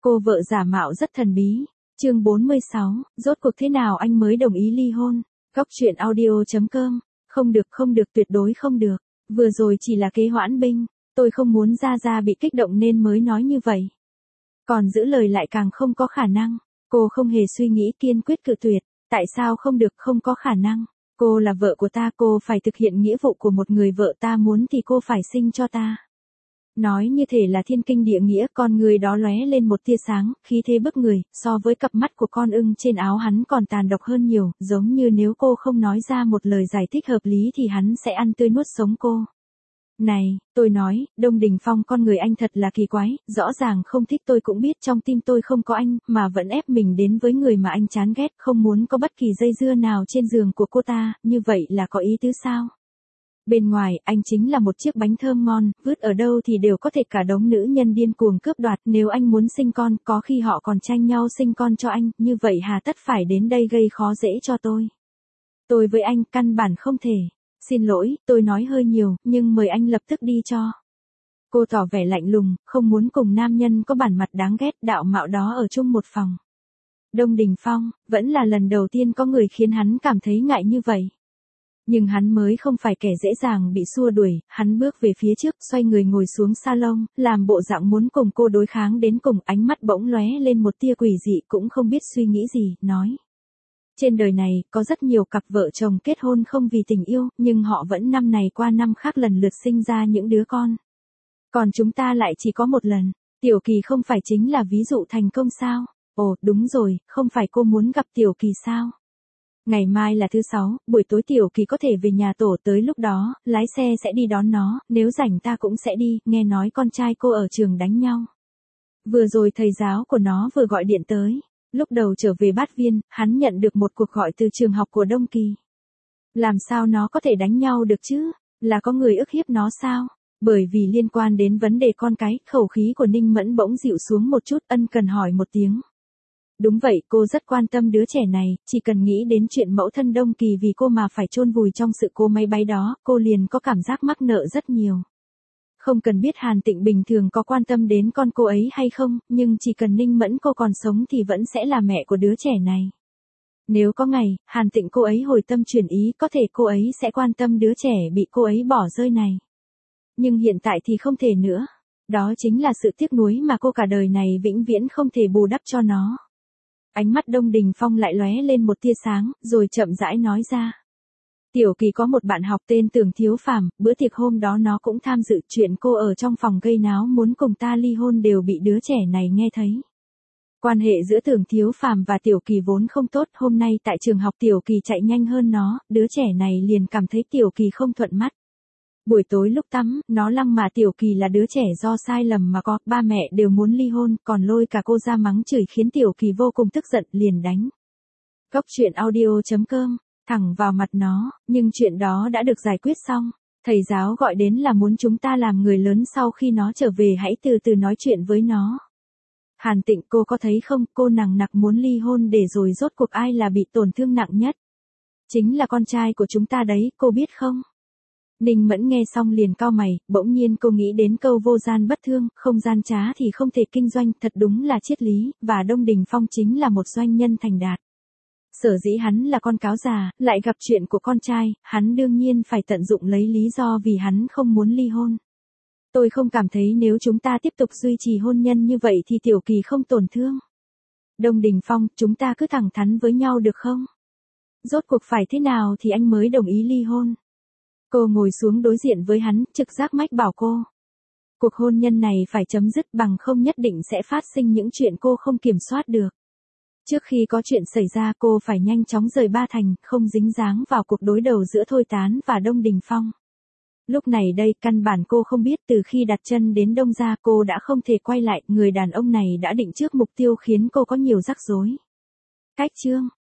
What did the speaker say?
Cô vợ giả mạo rất thần bí. Chương 46, rốt cuộc thế nào anh mới đồng ý ly hôn? Góc truyện audio.com. Không được tuyệt đối không được. Vừa rồi chỉ là kế hoãn binh, tôi không muốn Gia bị kích động nên mới nói như vậy. Còn giữ lời lại càng không có khả năng. Cô không hề suy nghĩ kiên quyết cự tuyệt. Tại sao không được, không có khả năng. Cô là vợ của ta, cô phải thực hiện nghĩa vụ của một người vợ, ta muốn thì cô phải sinh cho ta. Nói như thể là thiên kinh địa nghĩa, con người đó lóe lên một tia sáng, khí thế bức người, so với cặp mắt của con ưng trên áo hắn còn tàn độc hơn nhiều, giống như nếu cô không nói ra một lời giải thích hợp lý thì hắn sẽ ăn tươi nuốt sống cô. Này, tôi nói, Đông Đình Phong, con người anh thật là kỳ quái, rõ ràng không thích tôi cũng biết trong tim tôi không có anh, mà vẫn ép mình đến với người mà anh chán ghét, không muốn có bất kỳ dây dưa nào trên giường của cô ta, như vậy là có ý tứ sao? Bên ngoài, anh chính là một chiếc bánh thơm ngon, vứt ở đâu thì đều có thể cả đống nữ nhân điên cuồng cướp đoạt, nếu anh muốn sinh con, có khi họ còn tranh nhau sinh con cho anh, như vậy hà tất phải đến đây gây khó dễ cho tôi. Tôi với anh, căn bản không thể. Xin lỗi, tôi nói hơi nhiều, nhưng mời anh lập tức đi cho. Cô tỏ vẻ lạnh lùng, không muốn cùng nam nhân có bản mặt đáng ghét đạo mạo đó ở chung một phòng. Đông Đình Phong, vẫn là lần đầu tiên có người khiến hắn cảm thấy ngại như vậy. Nhưng hắn mới không phải kẻ dễ dàng bị xua đuổi, hắn bước về phía trước, xoay người ngồi xuống salon, làm bộ dạng muốn cùng cô đối kháng đến cùng, ánh mắt bỗng lóe lên một tia quỷ dị, cũng không biết suy nghĩ gì, nói. Trên đời này, có rất nhiều cặp vợ chồng kết hôn không vì tình yêu, nhưng họ vẫn năm này qua năm khác lần lượt sinh ra những đứa con. Còn chúng ta lại chỉ có một lần. Tiểu Kỳ không phải chính là ví dụ thành công sao? Ồ, đúng rồi, không phải cô muốn gặp Tiểu Kỳ sao? Ngày mai là thứ 6, buổi tối Tiểu Kỳ có thể về nhà tổ, tới lúc đó, lái xe sẽ đi đón nó, nếu rảnh ta cũng sẽ đi, nghe nói con trai cô ở trường đánh nhau. Vừa rồi thầy giáo của nó vừa gọi điện tới. Lúc đầu trở về Bát Viên, hắn nhận được một cuộc gọi từ trường học của Đông Kỳ. Làm sao nó có thể đánh nhau được chứ? Là có người ức hiếp nó sao? Bởi vì liên quan đến vấn đề con cái, khẩu khí của Ninh Mẫn bỗng dịu xuống một chút, ân cần hỏi một tiếng. Đúng vậy, cô rất quan tâm đứa trẻ này, chỉ cần nghĩ đến chuyện mẫu thân Đông Kỳ vì cô mà phải chôn vùi trong sự cố máy bay đó, cô liền có cảm giác mắc nợ rất nhiều. Không cần biết Hàn Tịnh bình thường có quan tâm đến con cô ấy hay không, nhưng chỉ cần Ninh Mẫn cô còn sống thì vẫn sẽ là mẹ của đứa trẻ này. Nếu có ngày, Hàn Tịnh cô ấy hồi tâm chuyển ý, có thể cô ấy sẽ quan tâm đứa trẻ bị cô ấy bỏ rơi này. Nhưng hiện tại thì không thể nữa. Đó chính là sự tiếc nuối mà cô cả đời này vĩnh viễn không thể bù đắp cho nó. Ánh mắt Đông Đình Phong lại lóe lên một tia sáng, rồi chậm rãi nói ra. Tiểu Kỳ có một bạn học tên Tưởng Thiếu Phàm, bữa tiệc hôm đó nó cũng tham dự, chuyện cô ở trong phòng gây náo muốn cùng ta ly hôn đều bị đứa trẻ này nghe thấy. Quan hệ giữa Tưởng Thiếu Phàm và Tiểu Kỳ vốn không tốt, hôm nay tại trường học Tiểu Kỳ chạy nhanh hơn nó, đứa trẻ này liền cảm thấy Tiểu Kỳ không thuận mắt. Buổi tối lúc tắm, nó lăng mạ Tiểu Kỳ là đứa trẻ do sai lầm mà có, ba mẹ đều muốn ly hôn, còn lôi cả cô ra mắng chửi khiến Tiểu Kỳ vô cùng tức giận, liền đánh. Góc truyện audio.com. Thẳng vào mặt nó, nhưng chuyện đó đã được giải quyết xong. Thầy giáo gọi đến là muốn chúng ta làm người lớn, sau khi nó trở về hãy từ từ nói chuyện với nó. Hàn Tịnh, cô có thấy không, cô nằng nặc muốn ly hôn để rồi rốt cuộc ai là bị tổn thương nặng nhất? Chính là con trai của chúng ta đấy, cô biết không? Ninh Mẫn nghe xong liền cau mày, bỗng nhiên cô nghĩ đến câu vô gian bất thương, không gian trá thì không thể kinh doanh, thật đúng là triết lý, và Đông Đình Phong chính là một doanh nhân thành đạt. Sở dĩ hắn là con cáo già, lại gặp chuyện của con trai, hắn đương nhiên phải tận dụng lấy lý do vì hắn không muốn ly hôn. Tôi không cảm thấy nếu chúng ta tiếp tục duy trì hôn nhân như vậy thì Tiểu Kỳ không tổn thương. Đông Đình Phong, chúng ta cứ thẳng thắn với nhau được không? Rốt cuộc phải thế nào thì anh mới đồng ý ly hôn? Cô ngồi xuống đối diện với hắn, trực giác mách bảo cô. Cuộc hôn nhân này phải chấm dứt, bằng không nhất định sẽ phát sinh những chuyện cô không kiểm soát được. Trước khi có chuyện xảy ra cô phải nhanh chóng rời Ba Thành, không dính dáng vào cuộc đối đầu giữa Thôi Tán và Đông Đình Phong. Lúc này đây, căn bản cô không biết từ khi đặt chân đến Đông Gia cô đã không thể quay lại, người đàn ông này đã định trước mục tiêu khiến cô có nhiều rắc rối. Cách chương.